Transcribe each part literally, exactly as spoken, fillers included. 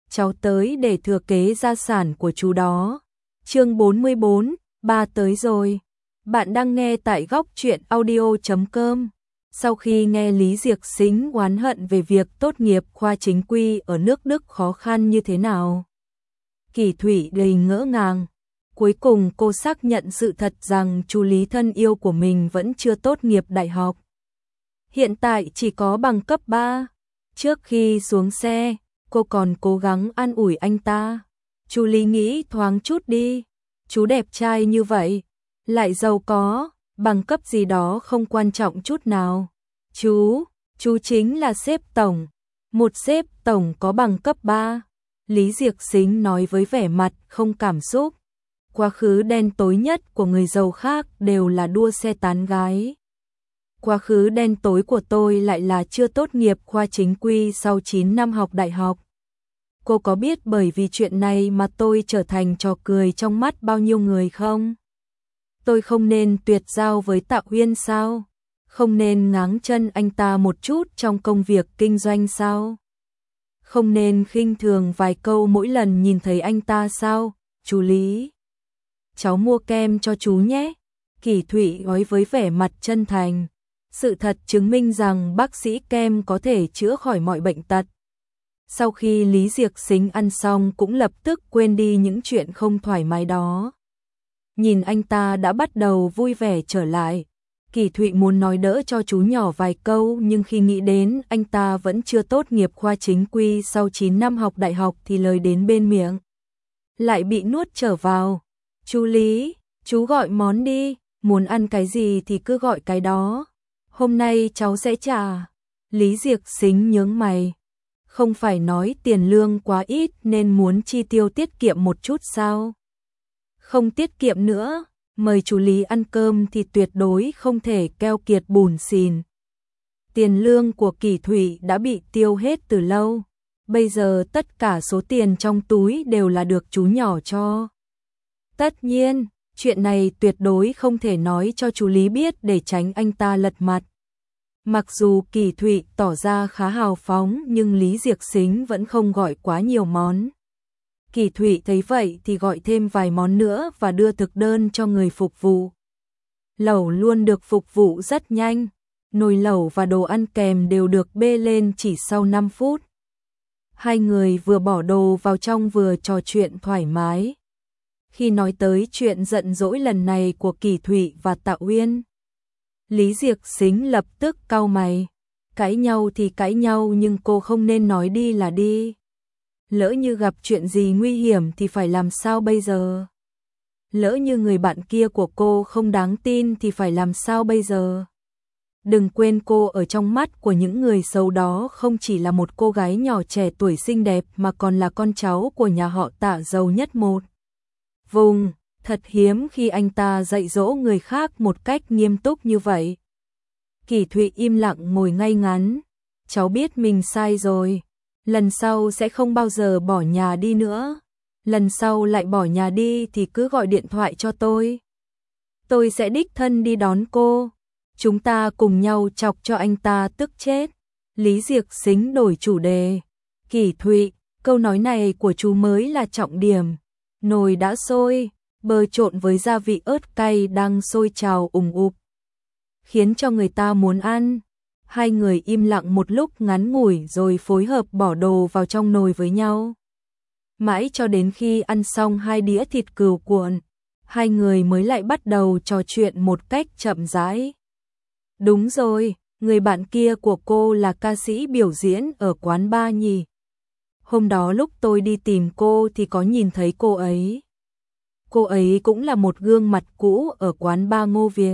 cháu tới để thừa kế gia sản của chú đó. Chương bốn mươi bốn, ba tới rồi. Bạn đang nghe tại góc truyện audio chấm com. Sau khi nghe Lý Diệc Sính oán hận về việc tốt nghiệp khoa chính quy ở nước Đức khó khăn như thế nào, Kỳ Thụy đầy ngỡ ngàng. Cuối cùng cô xác nhận sự thật rằng chú Lý thân yêu của mình vẫn chưa tốt nghiệp đại học. Hiện tại chỉ có bằng cấp ba. Trước khi xuống xe, cô còn cố gắng an ủi anh ta. Chú Lý nghĩ thoáng chút đi. Chú đẹp trai như vậy, lại giàu có, bằng cấp gì đó không quan trọng chút nào. Chú, chú chính là sếp tổng. Một sếp tổng có bằng cấp ba. Lý Diệc Sính nói với vẻ mặt không cảm xúc. Quá khứ đen tối nhất của người giàu khác đều là đua xe tán gái. Quá khứ đen tối của tôi lại là chưa tốt nghiệp khoa chính quy sau chín năm học đại học. Cô có biết bởi vì chuyện này mà tôi trở thành trò cười trong mắt bao nhiêu người không? Tôi không nên tuyệt giao với Tạ Uyên sao? Không nên ngáng chân anh ta một chút trong công việc kinh doanh sao? Không nên khinh thường vài câu mỗi lần nhìn thấy anh ta sao? Chú Lý, cháu mua kem cho chú nhé. Kỳ Thụy nói với vẻ mặt chân thành. Sự thật chứng minh rằng bác sĩ kem có thể chữa khỏi mọi bệnh tật. Sau khi Lý Diệc Sính ăn xong cũng lập tức quên đi những chuyện không thoải mái đó. Nhìn anh ta đã bắt đầu vui vẻ trở lại. Kỳ Thụy muốn nói đỡ cho chú nhỏ vài câu, nhưng khi nghĩ đến anh ta vẫn chưa tốt nghiệp khoa chính quy sau chín năm học đại học thì lời đến bên miệng lại bị nuốt trở vào. Chú Lý, chú gọi món đi, muốn ăn cái gì thì cứ gọi cái đó. Hôm nay cháu sẽ trả. Lý Diệc Sính nhướng mày. Không phải nói tiền lương quá ít nên muốn chi tiêu tiết kiệm một chút sao? Không tiết kiệm nữa, mời chú Lý ăn cơm thì tuyệt đối không thể keo kiệt bùn xỉn. Tiền lương của Kỳ Thụy đã bị tiêu hết từ lâu. Bây giờ tất cả số tiền trong túi đều là được chú nhỏ cho. Tất nhiên, chuyện này tuyệt đối không thể nói cho chú Lý biết để tránh anh ta lật mặt. Mặc dù Kỳ Thụy tỏ ra khá hào phóng nhưng Lý Diệc Sính vẫn không gọi quá nhiều món. Kỳ Thụy thấy vậy thì gọi thêm vài món nữa và đưa thực đơn cho người phục vụ. Lẩu luôn được phục vụ rất nhanh. Nồi lẩu và đồ ăn kèm đều được bê lên chỉ sau năm phút. Hai người vừa bỏ đồ vào trong vừa trò chuyện thoải mái. Khi nói tới chuyện giận dỗi lần này của Kỳ Thụy và Tạ Uyên, Lý Diệc Sính lập tức cau mày. Cãi nhau thì cãi nhau nhưng cô không nên nói đi là đi. Lỡ như gặp chuyện gì nguy hiểm thì phải làm sao bây giờ? Lỡ như người bạn kia của cô không đáng tin thì phải làm sao bây giờ? Đừng quên cô ở trong mắt của những người xấu đó không chỉ là một cô gái nhỏ trẻ tuổi xinh đẹp mà còn là con cháu của nhà họ Tạ giàu nhất một vùng. Thật hiếm khi anh ta dạy dỗ người khác một cách nghiêm túc như vậy. Kỳ Thụy im lặng ngồi ngay ngắn. Cháu biết mình sai rồi. Lần sau sẽ không bao giờ bỏ nhà đi nữa. Lần sau lại bỏ nhà đi thì cứ gọi điện thoại cho tôi. Tôi sẽ đích thân đi đón cô. Chúng ta cùng nhau chọc cho anh ta tức chết. Lý Diệc Sính đổi chủ đề. Kỳ Thụy, câu nói này của chú mới là trọng điểm. Nồi đã sôi, bơ trộn với gia vị ớt cay đang sôi trào ùng ục, khiến cho người ta muốn ăn. Hai người im lặng một lúc ngắn ngủi rồi phối hợp bỏ đồ vào trong nồi với nhau. Mãi cho đến khi ăn xong hai đĩa thịt cừu cuộn, hai người mới lại bắt đầu trò chuyện một cách chậm rãi. Đúng rồi, người bạn kia của cô là ca sĩ biểu diễn ở quán bar nhỉ? Hôm đó lúc tôi đi tìm cô thì có nhìn thấy cô ấy. Cô ấy cũng là một gương mặt cũ ở quán bar Ngô Việt.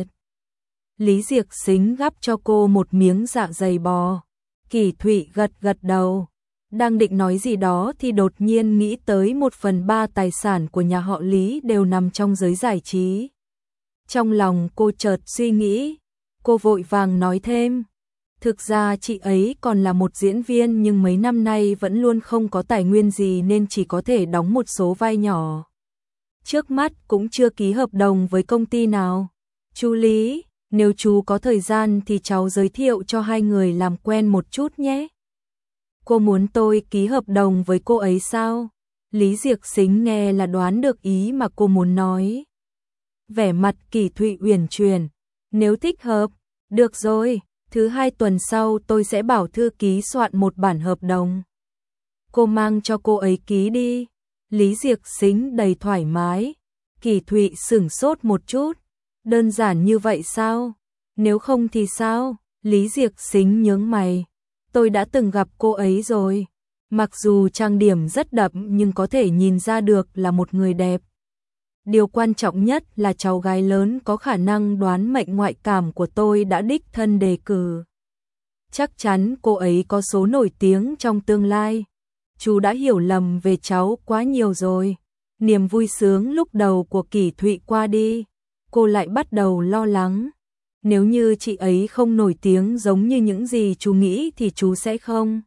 Lý Diệc Sính gắp cho cô một miếng dạ dày bò. Kỳ Thụy gật gật đầu. Đang định nói gì đó thì đột nhiên nghĩ tới một phần ba tài sản của nhà họ Lý đều nằm trong giới giải trí. Trong lòng cô chợt suy nghĩ. Cô vội vàng nói thêm. Thực ra chị ấy còn là một diễn viên nhưng mấy năm nay vẫn luôn không có tài nguyên gì nên chỉ có thể đóng một số vai nhỏ. Trước mắt cũng chưa ký hợp đồng với công ty nào. Chú Lý, nếu chú có thời gian thì cháu giới thiệu cho hai người làm quen một chút nhé. Cô muốn tôi ký hợp đồng với cô ấy sao? Lý Diệc Sính nghe là đoán được ý mà cô muốn nói. Vẻ mặt Kỳ Thụy uyển chuyển, nếu thích hợp, được rồi, thứ hai tuần sau tôi sẽ bảo thư ký soạn một bản hợp đồng. Cô mang cho cô ấy ký đi. Lý Diệc Sính đầy thoải mái. Kỳ Thụy sửng sốt một chút. Đơn giản như vậy sao? Nếu không thì sao? Lý Diệc Sính nhướng mày. Tôi đã từng gặp cô ấy rồi. Mặc dù trang điểm rất đậm nhưng có thể nhìn ra được là một người đẹp. Điều quan trọng nhất là cháu gái lớn có khả năng đoán mệnh ngoại cảm của tôi đã đích thân đề cử. Chắc chắn cô ấy có số nổi tiếng trong tương lai. Chú đã hiểu lầm về cháu quá nhiều rồi. Niềm vui sướng lúc đầu của Kỳ Thụy qua đi, cô lại bắt đầu lo lắng. Nếu như chị ấy không nổi tiếng giống như những gì chú nghĩ thì chú sẽ không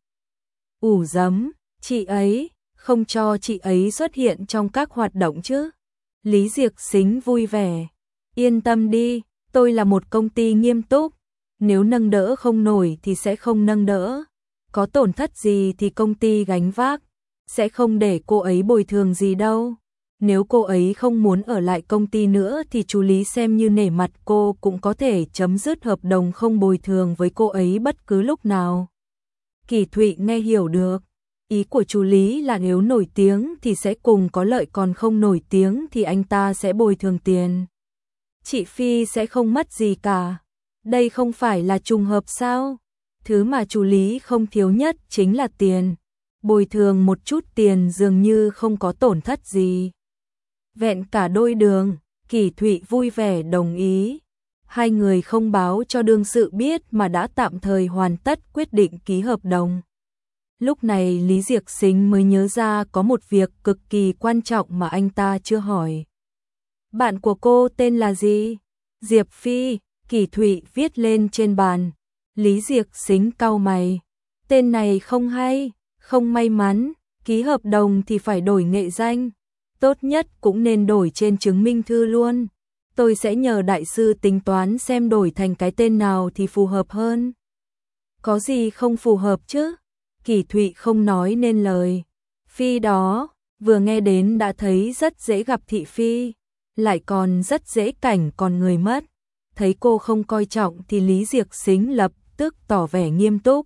ủ dấm chị ấy, không cho chị ấy xuất hiện trong các hoạt động chứ. Lý Diệc Sính vui vẻ. Yên tâm đi, tôi là một công ty nghiêm túc. Nếu nâng đỡ không nổi thì sẽ không nâng đỡ. Có tổn thất gì thì công ty gánh vác. Sẽ không để cô ấy bồi thường gì đâu. Nếu cô ấy không muốn ở lại công ty nữa thì chú Lý xem như nể mặt cô cũng có thể chấm dứt hợp đồng không bồi thường với cô ấy bất cứ lúc nào. Kỳ Thụy nghe hiểu được. Ý của chú Lý là nếu nổi tiếng thì sẽ cùng có lợi, còn không nổi tiếng thì anh ta sẽ bồi thường tiền. Chị Phi sẽ không mất gì cả. Đây không phải là trùng hợp sao? Thứ mà chú Lý không thiếu nhất chính là tiền. Bồi thường một chút tiền dường như không có tổn thất gì. Vẹn cả đôi đường, Kỳ Thụy vui vẻ đồng ý. Hai người không báo cho đương sự biết mà đã tạm thời hoàn tất quyết định ký hợp đồng. Lúc này Lý Diệc Sính mới nhớ ra có một việc cực kỳ quan trọng mà anh ta chưa hỏi. Bạn của cô tên là gì? Diệp Phi, Kỳ Thụy viết lên trên bàn. Lý Diệc Sính cau mày. Tên này không hay, không may mắn, ký hợp đồng thì phải đổi nghệ danh. Tốt nhất cũng nên đổi trên chứng minh thư luôn. Tôi sẽ nhờ đại sư tính toán xem đổi thành cái tên nào thì phù hợp hơn. Có gì không phù hợp chứ? Kỳ Thụy không nói nên lời. Phi đó, vừa nghe đến đã thấy rất dễ gặp thị phi, lại còn rất dễ cảnh còn người mất. Thấy cô không coi trọng thì Lý Diệc Sính lập tức tỏ vẻ nghiêm túc.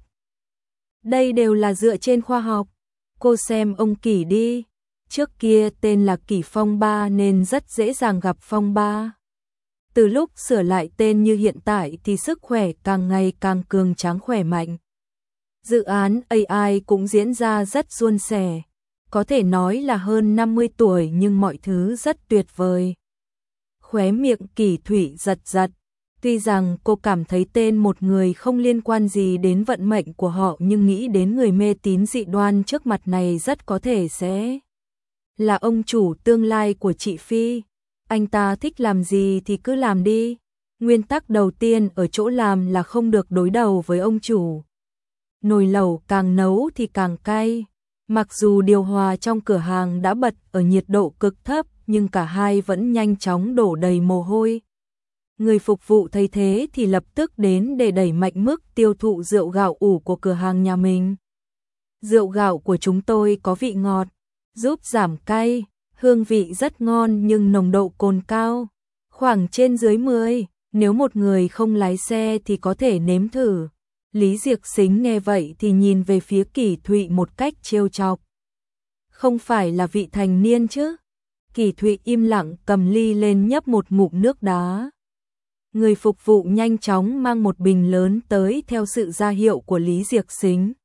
Đây đều là dựa trên khoa học. Cô xem ông Kỳ đi. Trước kia tên là Kỳ Phong Ba nên rất dễ dàng gặp Phong Ba. Từ lúc sửa lại tên như hiện tại thì sức khỏe càng ngày càng cường tráng khỏe mạnh. Dự án a i cũng diễn ra rất suôn sẻ. Có thể nói là hơn năm mươi tuổi nhưng mọi thứ rất tuyệt vời. Khóe miệng Kỳ Thụy giật giật. Tuy rằng cô cảm thấy tên một người không liên quan gì đến vận mệnh của họ nhưng nghĩ đến người mê tín dị đoan trước mặt này rất có thể sẽ là ông chủ tương lai của chị Phi. Anh ta thích làm gì thì cứ làm đi. Nguyên tắc đầu tiên ở chỗ làm là không được đối đầu với ông chủ. Nồi lẩu càng nấu thì càng cay. Mặc dù điều hòa trong cửa hàng đã bật ở nhiệt độ cực thấp nhưng cả hai vẫn nhanh chóng đổ đầy mồ hôi. Người phục vụ thấy thế thì lập tức đến để đẩy mạnh mức tiêu thụ rượu gạo ủ của cửa hàng nhà mình. Rượu gạo của chúng tôi có vị ngọt, giúp giảm cay, hương vị rất ngon nhưng nồng độ cồn cao, khoảng trên dưới mười, nếu một người không lái xe thì có thể nếm thử. Lý Diệc Sính nghe vậy thì nhìn về phía Kỳ Thụy một cách trêu chọc. Không phải là vị thành niên chứ? Kỳ Thụy im lặng cầm ly lên nhấp một ngụm nước đá. Người phục vụ nhanh chóng mang một bình lớn tới theo sự ra hiệu của Lý Diệc Sính.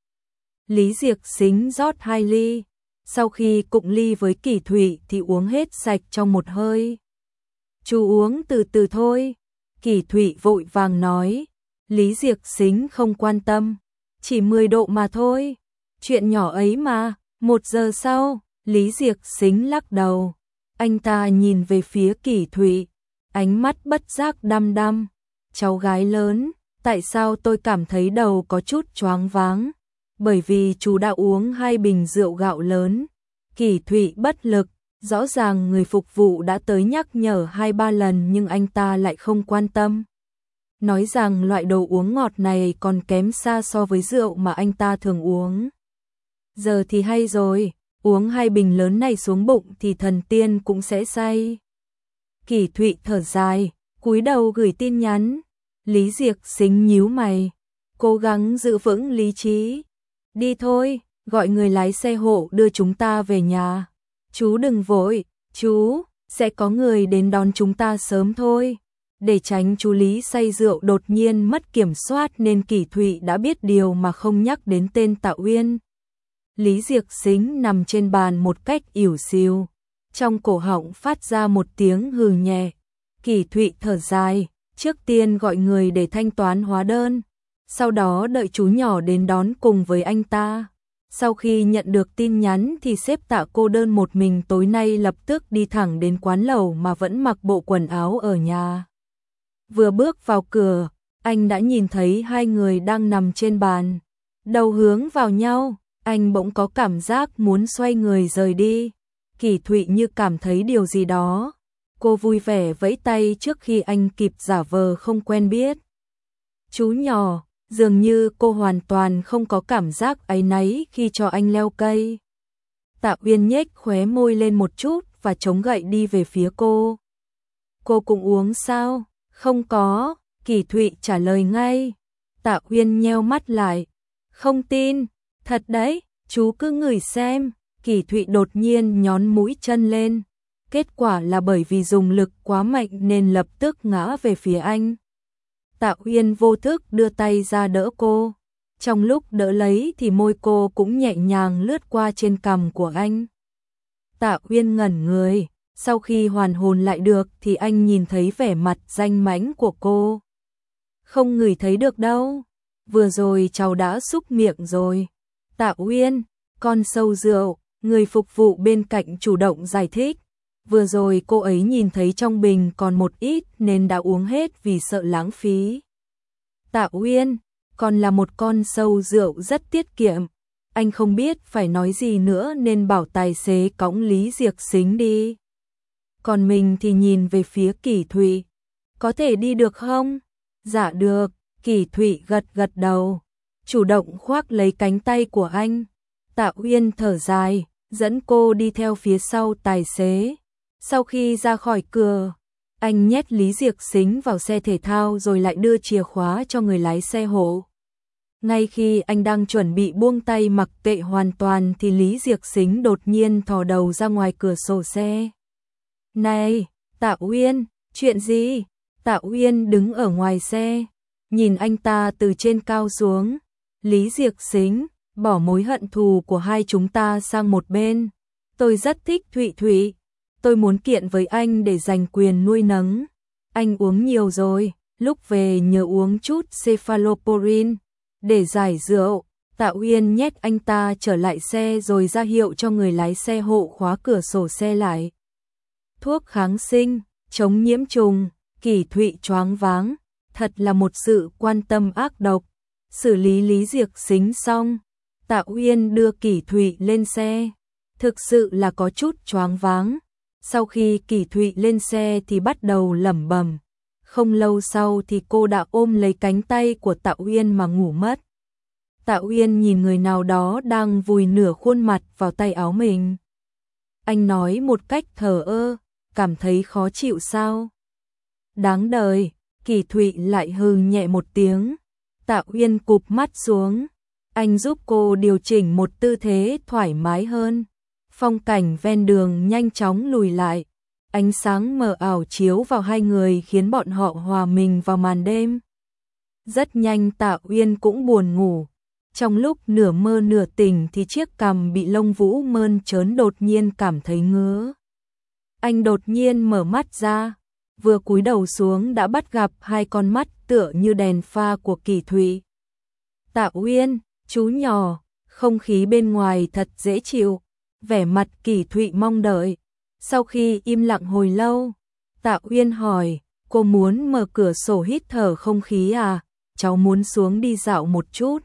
Lý Diệc Sính rót hai ly. Sau khi cụng ly với Kỳ Thụy thì uống hết sạch trong một hơi. Chú uống từ từ thôi. Kỳ Thụy vội vàng nói. Lý Diệc Sính không quan tâm. Chỉ mười độ mà thôi. Chuyện nhỏ ấy mà. Một giờ sau, Lý Diệc Sính lắc đầu. Anh ta nhìn về phía Kỳ Thụy. Ánh mắt bất giác đăm đăm. Cháu gái lớn, tại sao tôi cảm thấy đầu có chút choáng váng? Bởi vì chú đã uống hai bình rượu gạo lớn. Kỳ Thụy bất lực, rõ ràng người phục vụ đã tới nhắc nhở hai ba lần nhưng anh ta lại không quan tâm. Nói rằng loại đồ uống ngọt này còn kém xa so với rượu mà anh ta thường uống. Giờ thì hay rồi, uống hai bình lớn này xuống bụng thì thần tiên cũng sẽ say. Kỳ Thụy thở dài, cúi đầu gửi tin nhắn. Lý Diệc Xính nhíu mày, cố gắng giữ vững lý trí. Đi thôi, gọi người lái xe hộ đưa chúng ta về nhà. Chú đừng vội, chú, sẽ có người đến đón chúng ta sớm thôi. Để tránh chú Lý say rượu đột nhiên mất kiểm soát nên Kỳ Thụy đã biết điều mà không nhắc đến tên Tạ Uyên. Lý Diệc Xính nằm trên bàn một cách ỉu xìu, trong cổ họng phát ra một tiếng hừ nhẹ. Kỳ Thụy thở dài, trước tiên gọi người để thanh toán hóa đơn, sau đó đợi chú nhỏ đến đón cùng với anh ta. Sau khi nhận được tin nhắn thì sếp Tạ cô đơn một mình tối nay lập tức đi thẳng đến quán lẩu mà vẫn mặc bộ quần áo ở nhà. Vừa bước vào cửa, anh đã nhìn thấy hai người đang nằm trên bàn, đầu hướng vào nhau, anh bỗng có cảm giác muốn xoay người rời đi. Kỳ Thụy như cảm thấy điều gì đó, cô vui vẻ vẫy tay trước khi anh kịp giả vờ không quen biết. Chú nhỏ, dường như cô hoàn toàn không có cảm giác áy náy khi cho anh leo cây. Tạ Uyên nhếch khóe môi lên một chút và chống gậy đi về phía cô. Cô cũng uống sao? Không có, Kỳ Thụy trả lời ngay. Tạ Uyên nheo mắt lại. Không tin, thật đấy, chú cứ ngửi xem. Kỳ Thụy đột nhiên nhón mũi chân lên. Kết quả là bởi vì dùng lực quá mạnh nên lập tức ngã về phía anh. Tạ Uyên vô thức đưa tay ra đỡ cô. Trong lúc đỡ lấy thì môi cô cũng nhẹ nhàng lướt qua trên cằm của anh. Tạ Uyên ngẩn người. Sau khi hoàn hồn lại được thì anh nhìn thấy vẻ mặt danh mãnh của cô. Không ngửi thấy được đâu. Vừa rồi cháu đã xúc miệng rồi. Tạ Uyên, con sâu rượu, người phục vụ bên cạnh chủ động giải thích. Vừa rồi cô ấy nhìn thấy trong bình còn một ít nên đã uống hết vì sợ lãng phí. Tạ Uyên, còn là một con sâu rượu rất tiết kiệm. Anh không biết phải nói gì nữa nên bảo tài xế cõng Lý Diệc Xính đi. Còn mình thì nhìn về phía Kỳ Thụy. Có thể đi được không? Dạ được, Kỳ Thụy gật gật đầu. Chủ động khoác lấy cánh tay của anh. Tạ Uyên thở dài, dẫn cô đi theo phía sau tài xế. Sau khi ra khỏi cửa, anh nhét Lý Diệc Xính vào xe thể thao rồi lại đưa chìa khóa cho người lái xe hộ. Ngay khi anh đang chuẩn bị buông tay mặc kệ hoàn toàn thì Lý Diệc Xính đột nhiên thò đầu ra ngoài cửa sổ xe. Này, Tạ Uyên, chuyện gì? Tạ Uyên đứng ở ngoài xe, nhìn anh ta từ trên cao xuống. Lý Diệc Xính, bỏ mối hận thù của hai chúng ta sang một bên. Tôi rất thích Thụy Thụy. Tôi muốn kiện với anh để giành quyền nuôi nấng. Anh uống nhiều rồi, lúc về nhớ uống chút cephalosporin để giải rượu. Tạ Uyên nhét anh ta trở lại xe rồi ra hiệu cho người lái xe hộ khóa cửa sổ xe lại. Thuốc kháng sinh, chống nhiễm trùng, Kỳ Thụy choáng váng, thật là một sự quan tâm ác độc. Xử lý Lý Diệc Xính xong, Tạ Uyên đưa Kỳ Thụy lên xe. Thực sự là có chút choáng váng. Sau khi Kỳ Thụy lên xe thì bắt đầu lẩm bẩm. Không lâu sau thì cô đã ôm lấy cánh tay của Tạ Uyên mà ngủ mất. Tạ Uyên nhìn người nào đó đang vùi nửa khuôn mặt vào tay áo mình. Anh nói một cách thờ ơ, cảm thấy khó chịu sao? Đáng đời, Kỳ Thụy lại hừ nhẹ một tiếng. Tạ Uyên cụp mắt xuống. Anh giúp cô điều chỉnh một tư thế thoải mái hơn. Phong cảnh ven đường nhanh chóng lùi lại. Ánh sáng mờ ảo chiếu vào hai người khiến bọn họ hòa mình vào màn đêm. Rất nhanh Tạ Uyên cũng buồn ngủ. Trong lúc nửa mơ nửa tỉnh thì chiếc cằm bị lông vũ mơn trớn đột nhiên cảm thấy ngứa. Anh đột nhiên mở mắt ra, vừa cúi đầu xuống đã bắt gặp hai con mắt tựa như đèn pha của Kỳ Thụy. Tạ Uyên, chú nhỏ, không khí bên ngoài thật dễ chịu. Vẻ mặt Kỳ Thụy mong đợi. Sau khi im lặng hồi lâu, Tạ Uyên hỏi, cô muốn mở cửa sổ hít thở không khí à? Cháu muốn xuống đi dạo một chút.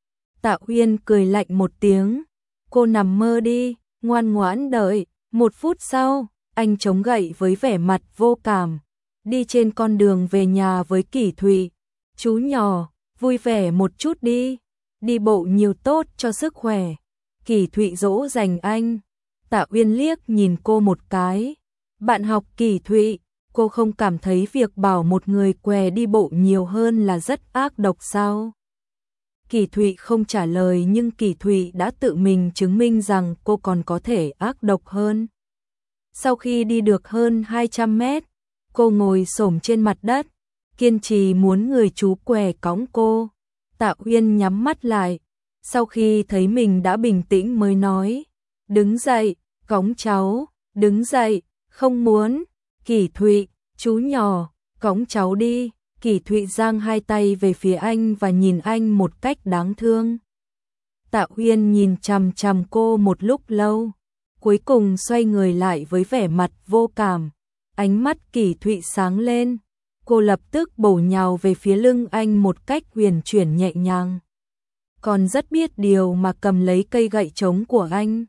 Tạ Uyên cười lạnh một tiếng. Cô nằm mơ đi, ngoan ngoãn đợi. Một phút sau, anh chống gậy với vẻ mặt vô cảm. Đi trên con đường về nhà với Kỳ Thụy. Chú nhỏ, vui vẻ một chút đi. Đi bộ nhiều tốt cho sức khỏe. Kỳ Thụy dỗ dành anh. Tạ Uyên liếc nhìn cô một cái. Bạn học Kỳ Thụy, cô không cảm thấy việc bảo một người què đi bộ nhiều hơn là rất ác độc sao? Kỳ Thụy không trả lời, nhưng Kỳ Thụy đã tự mình chứng minh rằng cô còn có thể ác độc hơn. Sau khi đi được hơn hai trăm mét, cô ngồi xổm trên mặt đất, kiên trì muốn người chú què cõng cô. Tạ Uyên nhắm mắt lại, sau khi thấy mình đã bình tĩnh mới nói, đứng dậy, cõng cháu, đứng dậy, không muốn. Kỳ Thụy, chú nhỏ, cõng cháu đi. Kỳ Thụy giang hai tay về phía anh và nhìn anh một cách đáng thương. Tạ Uyên nhìn chằm chằm cô một lúc lâu, cuối cùng xoay người lại với vẻ mặt vô cảm. Ánh mắt Kỳ Thụy sáng lên, cô lập tức bổ nhào về phía lưng anh một cách huyền chuyển nhẹ nhàng. Còn rất biết điều mà cầm lấy cây gậy trống của anh.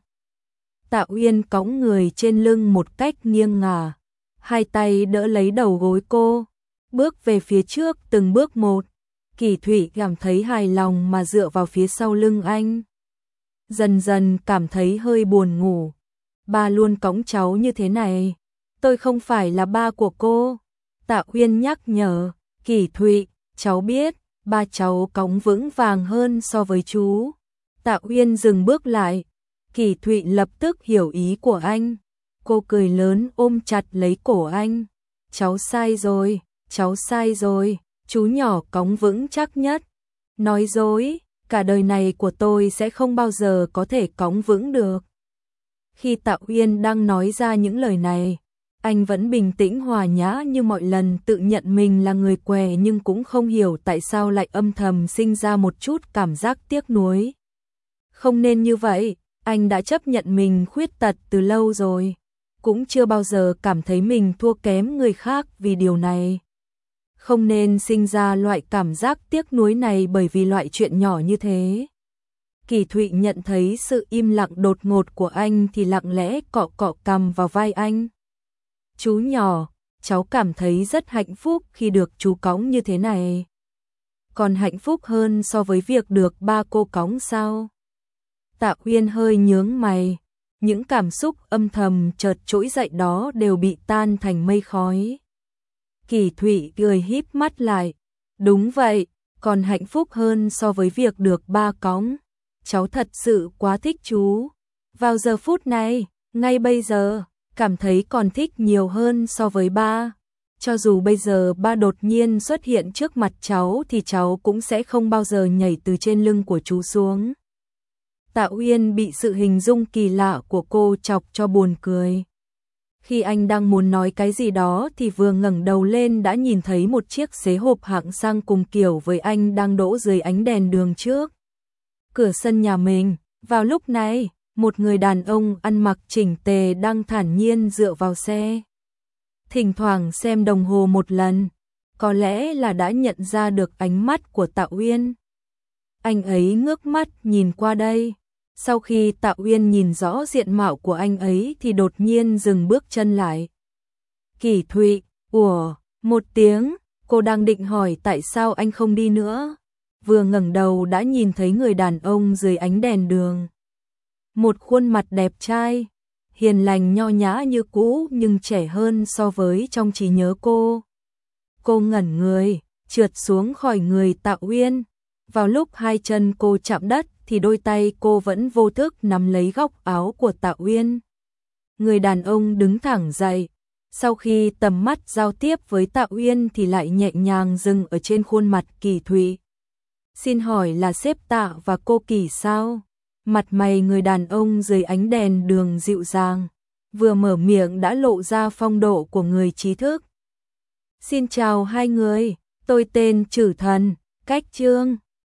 Tạ Uyên cõng người trên lưng một cách nghiêng ngả, hai tay đỡ lấy đầu gối cô, bước về phía trước từng bước một. Kỳ Thụy cảm thấy hài lòng mà dựa vào phía sau lưng anh. Dần dần cảm thấy hơi buồn ngủ. Ba luôn cõng cháu như thế này. Tôi không phải là ba của cô. Tạ Uyên nhắc nhở. Kỳ Thụy, cháu biết, ba cháu cõng vững vàng hơn so với chú. Tạ Uyên dừng bước lại. Kỳ Thụy lập tức hiểu ý của anh. Cô cười lớn ôm chặt lấy cổ anh. Cháu sai rồi, cháu sai rồi, chú nhỏ cõng vững chắc nhất. Nói dối, cả đời này của tôi sẽ không bao giờ có thể cõng vững được. Khi Tạ Uyên đang nói ra những lời này, anh vẫn bình tĩnh hòa nhã như mọi lần, tự nhận mình là người què nhưng cũng không hiểu tại sao lại âm thầm sinh ra một chút cảm giác tiếc nuối. Không nên như vậy, anh đã chấp nhận mình khuyết tật từ lâu rồi, cũng chưa bao giờ cảm thấy mình thua kém người khác vì điều này. Không nên sinh ra loại cảm giác tiếc nuối này bởi vì loại chuyện nhỏ như thế. Kỳ Thụy nhận thấy sự im lặng đột ngột của anh thì lặng lẽ cọ cọ cằm vào vai anh. Chú nhỏ, cháu cảm thấy rất hạnh phúc khi được chú cõng như thế này. Còn hạnh phúc hơn so với việc được ba cô cõng sao? Tạ Uyên hơi nhướng mày, những cảm xúc âm thầm chợt trỗi dậy đó đều bị tan thành mây khói. Kỳ Thụy cười híp mắt lại, đúng vậy, còn hạnh phúc hơn so với việc được ba cõng. Cháu thật sự quá thích chú. Vào giờ phút này, ngay bây giờ, cảm thấy còn thích nhiều hơn so với ba. Cho dù bây giờ ba đột nhiên xuất hiện trước mặt cháu thì cháu cũng sẽ không bao giờ nhảy từ trên lưng của chú xuống. Tạ Uyên bị sự hình dung kỳ lạ của cô chọc cho buồn cười. Khi anh đang muốn nói cái gì đó thì vừa ngẩng đầu lên đã nhìn thấy một chiếc xế hộp hạng sang cùng kiểu với anh đang đỗ dưới ánh đèn đường trước cửa sân nhà mình. Vào lúc này, một người đàn ông ăn mặc chỉnh tề đang thản nhiên dựa vào xe. Thỉnh thoảng xem đồng hồ một lần, có lẽ là đã nhận ra được ánh mắt của Tạ Uyên. Anh ấy ngước mắt nhìn qua đây. Sau khi Tạ Uyên nhìn rõ diện mạo của anh ấy thì đột nhiên dừng bước chân lại. Kỳ Thụy, ủa, một tiếng, cô đang định hỏi tại sao anh không đi nữa. Vừa ngẩng đầu đã nhìn thấy người đàn ông dưới ánh đèn đường. Một khuôn mặt đẹp trai, hiền lành nho nhã như cũ nhưng trẻ hơn so với trong trí nhớ cô. Cô ngẩn người, trượt xuống khỏi người Tạ Uyên. Vào lúc hai chân cô chạm đất thì đôi tay cô vẫn vô thức nắm lấy góc áo của Tạ Uyên. Người đàn ông đứng thẳng dậy, sau khi tầm mắt giao tiếp với Tạ Uyên thì lại nhẹ nhàng dừng ở trên khuôn mặt Kỳ Thụy. Xin hỏi là sếp Tạ và cô Kỳ sao? Mặt mày người đàn ông dưới ánh đèn đường dịu dàng, vừa mở miệng đã lộ ra phong độ của người trí thức. Xin chào hai người, tôi tên Trử Thần, Cách Trương.